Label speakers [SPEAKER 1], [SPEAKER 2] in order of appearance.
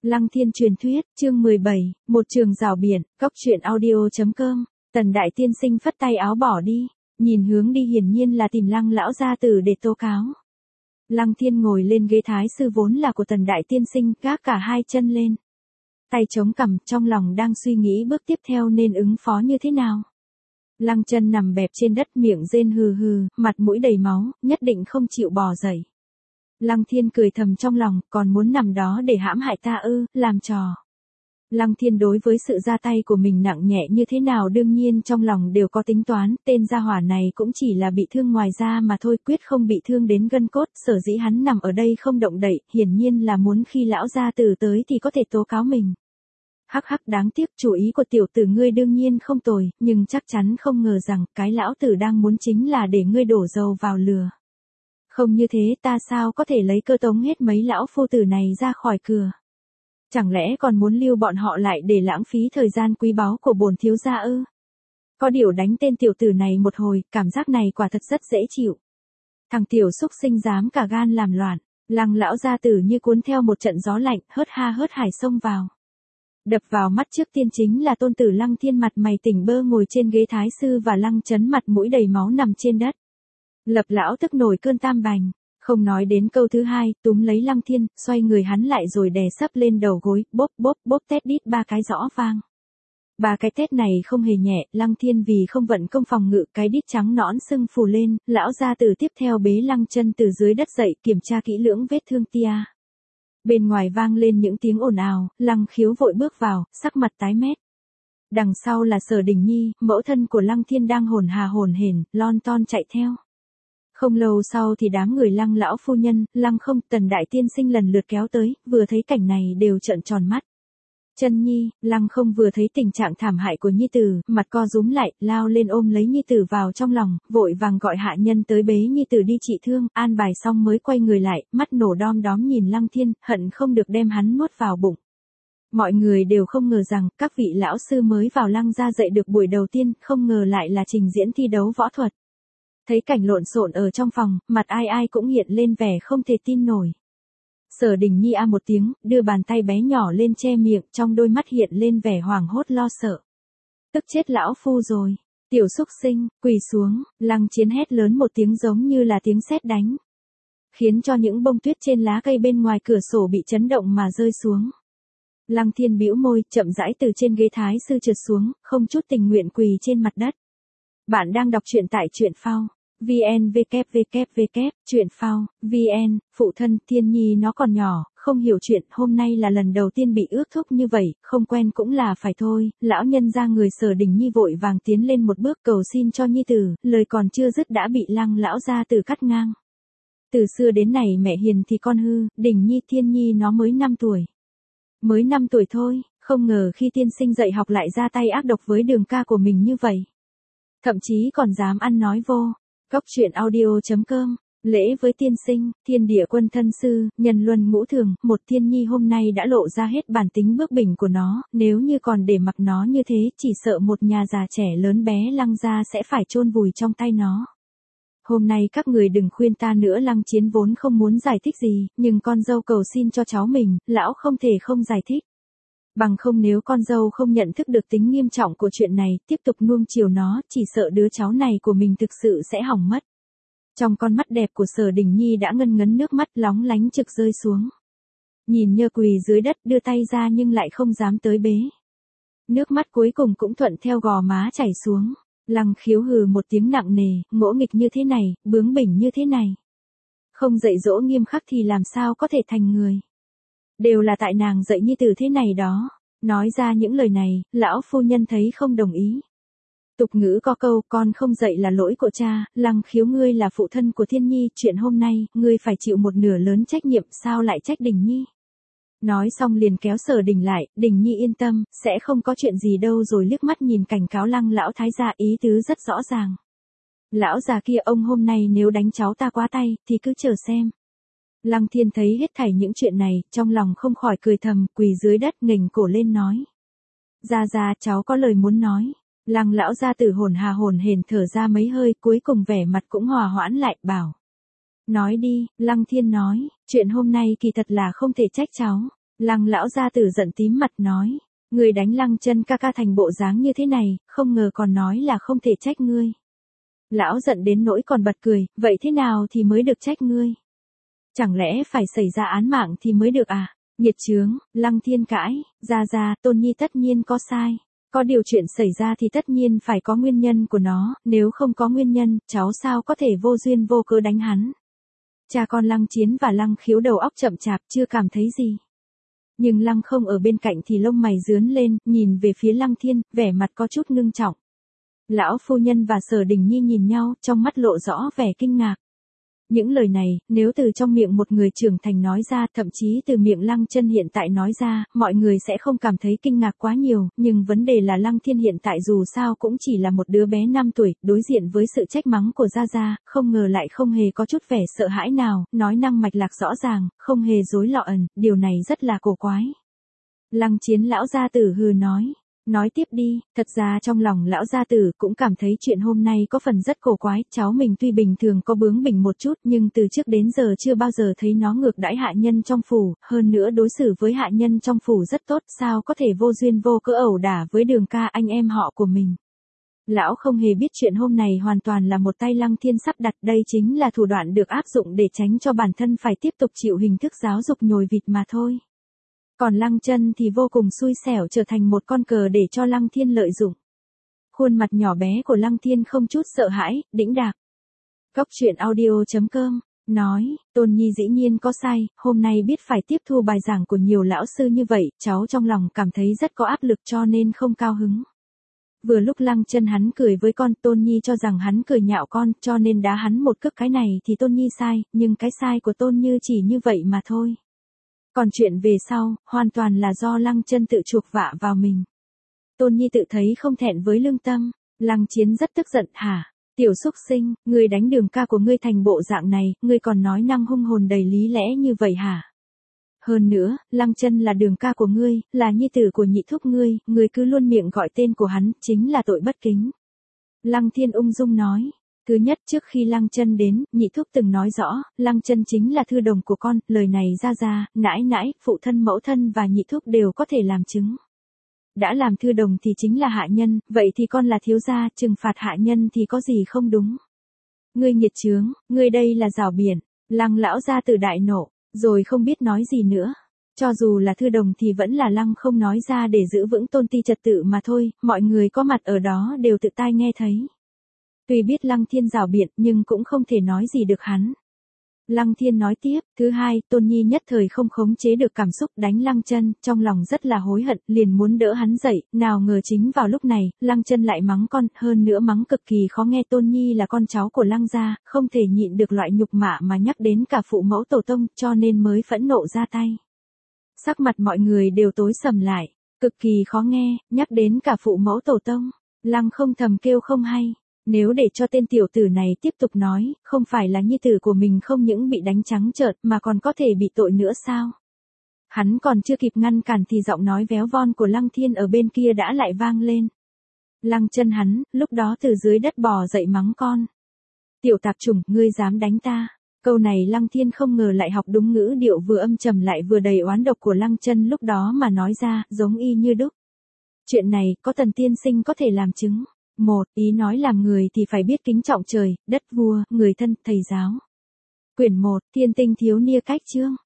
[SPEAKER 1] Lăng Thiên truyền thuyết, chương 17, một trường rào biển, góc truyện audio.com. Tần đại tiên sinh phất tay áo bỏ đi, nhìn hướng đi hiển nhiên là tìm Lăng lão gia tử để tố cáo. Lăng Thiên ngồi lên ghế thái sư vốn là của Tần đại tiên sinh, gác cả hai chân lên. Tay chống cằm, trong lòng đang suy nghĩ bước tiếp theo nên ứng phó như thế nào. Lăng Chân nằm bẹp trên đất, miệng rên hừ hừ, mặt mũi đầy máu, nhất định không chịu bò dậy. Lăng Thiên cười thầm trong lòng, còn muốn nằm đó để hãm hại ta ư, làm trò. Lăng Thiên đối với sự ra tay của mình nặng nhẹ như thế nào đương nhiên trong lòng đều có tính toán, tên gia hỏa này cũng chỉ là bị thương ngoài da mà thôi, quyết không bị thương đến gân cốt, sở dĩ hắn nằm ở đây không động đậy, hiển nhiên là muốn khi lão gia tử tới thì có thể tố cáo mình. Hắc hắc, đáng tiếc, chủ ý của tiểu tử ngươi đương nhiên không tồi, nhưng chắc chắn không ngờ rằng cái lão tử đang muốn chính là để ngươi đổ dầu vào lửa. Không như thế ta sao có thể lấy cơ tống hết mấy lão phu tử này ra khỏi cửa. Chẳng lẽ còn muốn lưu bọn họ lại để lãng phí thời gian quý báu của bổn thiếu gia ư? Có điều đánh tên tiểu tử này một hồi, cảm giác này quả thật rất dễ chịu. Thằng tiểu xúc sinh dám cả gan làm loạn, Lăng lão gia tử như cuốn theo một trận gió lạnh, hớt ha hớt hải xông vào. Đập vào mắt trước tiên chính là tôn tử Lăng Thiên mặt mày tỉnh bơ ngồi trên ghế thái sư và Lăng Chấn mặt mũi đầy máu nằm trên đất. Lập lão tức nổi cơn tam bành, không nói đến câu thứ hai, túm lấy Lăng Thiên, xoay người hắn lại rồi đè sấp lên đầu gối, bốp bốp bốp tét đít ba cái rõ vang. Ba cái tét này không hề nhẹ, Lăng Thiên vì không vận công phòng ngự, cái đít trắng nõn sưng phù lên, lão gia tử tiếp theo bế Lăng Chân từ dưới đất dậy, kiểm tra kỹ lưỡng vết thương tia. Bên ngoài vang lên những tiếng ồn ào, Lăng Khiếu vội bước vào, sắc mặt tái mét. Đằng sau là Sở Đình Nhi, mẫu thân của Lăng Thiên đang hồn hà hồn hển, lon ton chạy theo. Không lâu sau thì đám người Lăng lão phu nhân, Lăng Không, Tần đại tiên sinh lần lượt kéo tới, vừa thấy cảnh này đều trợn tròn mắt. Chân Nhi, Lăng Không vừa thấy tình trạng thảm hại của Nhi tử, mặt co rúm lại, lao lên ôm lấy Nhi tử vào trong lòng, vội vàng gọi hạ nhân tới bế Nhi tử đi trị thương, an bài xong mới quay người lại, mắt nổ đom đóm nhìn Lăng Thiên, hận không được đem hắn nuốt vào bụng. Mọi người đều không ngờ rằng, các vị lão sư mới vào Lăng gia dạy được buổi đầu tiên, không ngờ lại là trình diễn thi đấu võ thuật. Thấy cảnh lộn xộn ở trong phòng, mặt ai ai cũng hiện lên vẻ không thể tin nổi. Sở Đình Nhi a một tiếng, đưa bàn tay bé nhỏ lên che miệng, trong đôi mắt hiện lên vẻ hoảng hốt lo sợ. Tức chết lão phu rồi, tiểu xúc sinh, quỳ xuống, Lăng Chiến hét lớn một tiếng giống như là tiếng sét đánh. Khiến cho những bông tuyết trên lá cây bên ngoài cửa sổ bị chấn động mà rơi xuống. Lăng Thiên bĩu môi, chậm rãi từ trên ghế thái sư trượt xuống, không chút tình nguyện quỳ trên mặt đất. Bạn đang đọc truyện tại truyện phao. VN www, truyện phao, VN, phụ thân, Thiên Nhi nó còn nhỏ, không hiểu chuyện, hôm nay là lần đầu tiên bị ước thúc như vậy, không quen cũng là phải thôi, lão nhân ra người Sở Đình Nhi vội vàng tiến lên một bước cầu xin cho Nhi tử, lời còn chưa dứt đã bị Lăng lão gia tử cắt ngang. Từ xưa đến nay mẹ hiền thì con hư, Đình Nhi Thiên Nhi nó mới 5 tuổi. Mới 5 tuổi thôi, không ngờ khi tiên sinh dạy học lại ra tay ác độc với Đường ca của mình như vậy. Thậm chí còn dám ăn nói vô. Góc truyện audio.com, lễ với tiên sinh, Thiên Địa Quân thân sư, nhân luân ngũ thường, một Thiên Nhi hôm nay đã lộ ra hết bản tính bướng bỉnh của nó, nếu như còn để mặc nó như thế, chỉ sợ một nhà già trẻ lớn bé Lăng gia sẽ phải chôn vùi trong tay nó. Hôm nay các người đừng khuyên ta nữa, Lăng Chiến vốn không muốn giải thích gì, nhưng con dâu cầu xin cho cháu mình, lão không thể không giải thích. Bằng không nếu con dâu không nhận thức được tính nghiêm trọng của chuyện này, tiếp tục nuông chiều nó, chỉ sợ đứa cháu này của mình thực sự sẽ hỏng mất. Trong con mắt đẹp của Sở Đình Nhi đã ngân ngấn nước mắt lóng lánh trực rơi xuống. Nhìn Nhơ quỳ dưới đất đưa tay ra nhưng lại không dám tới bế. Nước mắt cuối cùng cũng thuận theo gò má chảy xuống. Lăng Khiếu hừ một tiếng nặng nề, ngỗ nghịch như thế này, bướng bỉnh như thế này. Không dạy dỗ nghiêm khắc thì làm sao có thể thành người. Đều là tại nàng dạy Nhi tử thế này đó. Nói ra những lời này, lão phu nhân thấy không đồng ý. Tục ngữ có câu, con không dạy là lỗi của cha, Lăng Khiếu ngươi là phụ thân của Thiên Nhi, chuyện hôm nay, ngươi phải chịu một nửa lớn trách nhiệm, sao lại trách Đình Nhi. Nói xong liền kéo Sở Đình lại, Đình Nhi yên tâm, sẽ không có chuyện gì đâu, rồi liếc mắt nhìn cảnh cáo Lăng lão thái gia, ý tứ rất rõ ràng. Lão già kia, ông hôm nay nếu đánh cháu ta quá tay, thì cứ chờ xem. Lăng Thiên thấy hết thảy những chuyện này, trong lòng không khỏi cười thầm, quỳ dưới đất nghềnh cổ lên nói. Gia, cháu có lời muốn nói. Lăng lão gia tử hồn hà hồn hển thở ra mấy hơi, cuối cùng vẻ mặt cũng hòa hoãn lại, bảo. Nói đi, Lăng Thiên nói, chuyện hôm nay kỳ thật là không thể trách cháu. Lăng lão gia tử giận tím mặt nói, ngươi đánh Lăng Chân ca ca thành bộ dáng như thế này, không ngờ còn nói là không thể trách ngươi. Lão giận đến nỗi còn bật cười, vậy thế nào thì mới được trách ngươi? Chẳng lẽ phải xảy ra án mạng thì mới được à? Nhiệt chướng, Lăng Thiên cãi, ra, Tôn Nhi tất nhiên có sai. Có điều chuyện xảy ra thì tất nhiên phải có nguyên nhân của nó, nếu không có nguyên nhân, cháu sao có thể vô duyên vô cớ đánh hắn. Cha con Lăng Chiến và Lăng Khiếu đầu óc chậm chạp chưa cảm thấy gì. Nhưng Lăng Không ở bên cạnh thì lông mày rướn lên, nhìn về phía Lăng Thiên, vẻ mặt có chút ngưng trọng. Lão phu nhân và Sở Đình Nhi nhìn nhau, trong mắt lộ rõ vẻ kinh ngạc. Những lời này, nếu từ trong miệng một người trưởng thành nói ra, thậm chí từ miệng Lăng Chân hiện tại nói ra, mọi người sẽ không cảm thấy kinh ngạc quá nhiều, nhưng vấn đề là Lăng Thiên hiện tại dù sao cũng chỉ là một đứa bé 5 tuổi, đối diện với sự trách mắng của Gia Gia, không ngờ lại không hề có chút vẻ sợ hãi nào, nói năng mạch lạc rõ ràng, không hề dối lọ ẩn, điều này rất là cổ quái. Lăng Chiến lão gia tử hừ nói tiếp đi, thật ra trong lòng lão gia tử cũng cảm thấy chuyện hôm nay có phần rất cổ quái, cháu mình tuy bình thường có bướng bỉnh một chút nhưng từ trước đến giờ chưa bao giờ thấy nó ngược đãi hạ nhân trong phủ, hơn nữa đối xử với hạ nhân trong phủ rất tốt, sao có thể vô duyên vô cớ ẩu đả với Đường ca anh em họ của mình. Lão không hề biết chuyện hôm này hoàn toàn là một tay Lăng Thiên sắp đặt, đây chính là thủ đoạn được áp dụng để tránh cho bản thân phải tiếp tục chịu hình thức giáo dục nhồi vịt mà thôi. Còn Lăng Chân thì vô cùng xui xẻo trở thành một con cờ để cho Lăng Thiên lợi dụng. Khuôn mặt nhỏ bé của Lăng Thiên không chút sợ hãi, đĩnh đạc. Góc truyện audio.com nói, Tôn Nhi dĩ nhiên có sai, hôm nay biết phải tiếp thu bài giảng của nhiều lão sư như vậy, cháu trong lòng cảm thấy rất có áp lực cho nên không cao hứng. Vừa lúc Lăng Chân hắn cười với con, Tôn Nhi cho rằng hắn cười nhạo con, cho nên đá hắn một cước, cái này thì Tôn Nhi sai, nhưng cái sai của Tôn Như chỉ như vậy mà thôi. Còn chuyện về sau, hoàn toàn là do Lăng Chân tự chuộc vạ vào mình. Tôn Nhi tự thấy không thẹn với lương tâm. Lăng Chiến rất tức giận, hả? Tiểu xúc sinh, ngươi đánh Đường ca của ngươi thành bộ dạng này, ngươi còn nói năng hung hồn đầy lý lẽ như vậy hả? Hơn nữa, Lăng Chân là Đường ca của ngươi, là nhi tử của nhị thúc ngươi cứ luôn miệng gọi tên của hắn, chính là tội bất kính. Lăng Thiên ung dung nói. Thứ nhất, trước khi Lăng Chân đến, nhị thúc từng nói rõ, Lăng Chân chính là thư đồng của con, lời này ra, nãi nãi, phụ thân mẫu thân và nhị thúc đều có thể làm chứng. Đã làm thư đồng thì chính là hạ nhân, vậy thì con là thiếu gia, trừng phạt hạ nhân thì có gì không đúng. Ngươi nghiệt chướng, ngươi đây là rảo biển. Lăng lão gia tử đại nộ, rồi không biết nói gì nữa. Cho dù là thư đồng thì vẫn là Lăng không nói ra để giữ vững tôn ti trật tự mà thôi, mọi người có mặt ở đó đều tự tai nghe thấy. Tuy biết Lăng Thiên rảo biện nhưng cũng không thể nói gì được hắn. Lăng Thiên nói tiếp, thứ hai, Tôn Nhi nhất thời không khống chế được cảm xúc đánh Lăng Chân, trong lòng rất là hối hận, liền muốn đỡ hắn dậy, nào ngờ chính vào lúc này, Lăng Chân lại mắng con, hơn nữa mắng cực kỳ khó nghe. Tôn Nhi là con cháu của Lăng gia, không thể nhịn được loại nhục mạ mà nhắc đến cả phụ mẫu tổ tông, cho nên mới phẫn nộ ra tay. Sắc mặt mọi người đều tối sầm lại, cực kỳ khó nghe, nhắc đến cả phụ mẫu tổ tông. Lăng không thầm kêu không hay. Nếu để cho tên tiểu tử này tiếp tục nói, không phải là nhi tử của mình không những bị đánh trắng trợn mà còn có thể bị tội nữa sao? Hắn còn chưa kịp ngăn cản thì giọng nói véo von của Lăng Thiên ở bên kia đã lại vang lên. Lăng Chân hắn, lúc đó từ dưới đất bò dậy mắng con. Tiểu tạp chủng, ngươi dám đánh ta? Câu này Lăng Thiên không ngờ lại học đúng ngữ điệu vừa âm trầm lại vừa đầy oán độc của Lăng Chân lúc đó mà nói ra, giống y như đúc. Chuyện này, có Tần tiên sinh có thể làm chứng. Một, ý nói làm người thì phải biết kính trọng trời, đất vua, người thân, thầy giáo. Quyển 1, Thiên Tinh Thiếu Nia Cách Chương.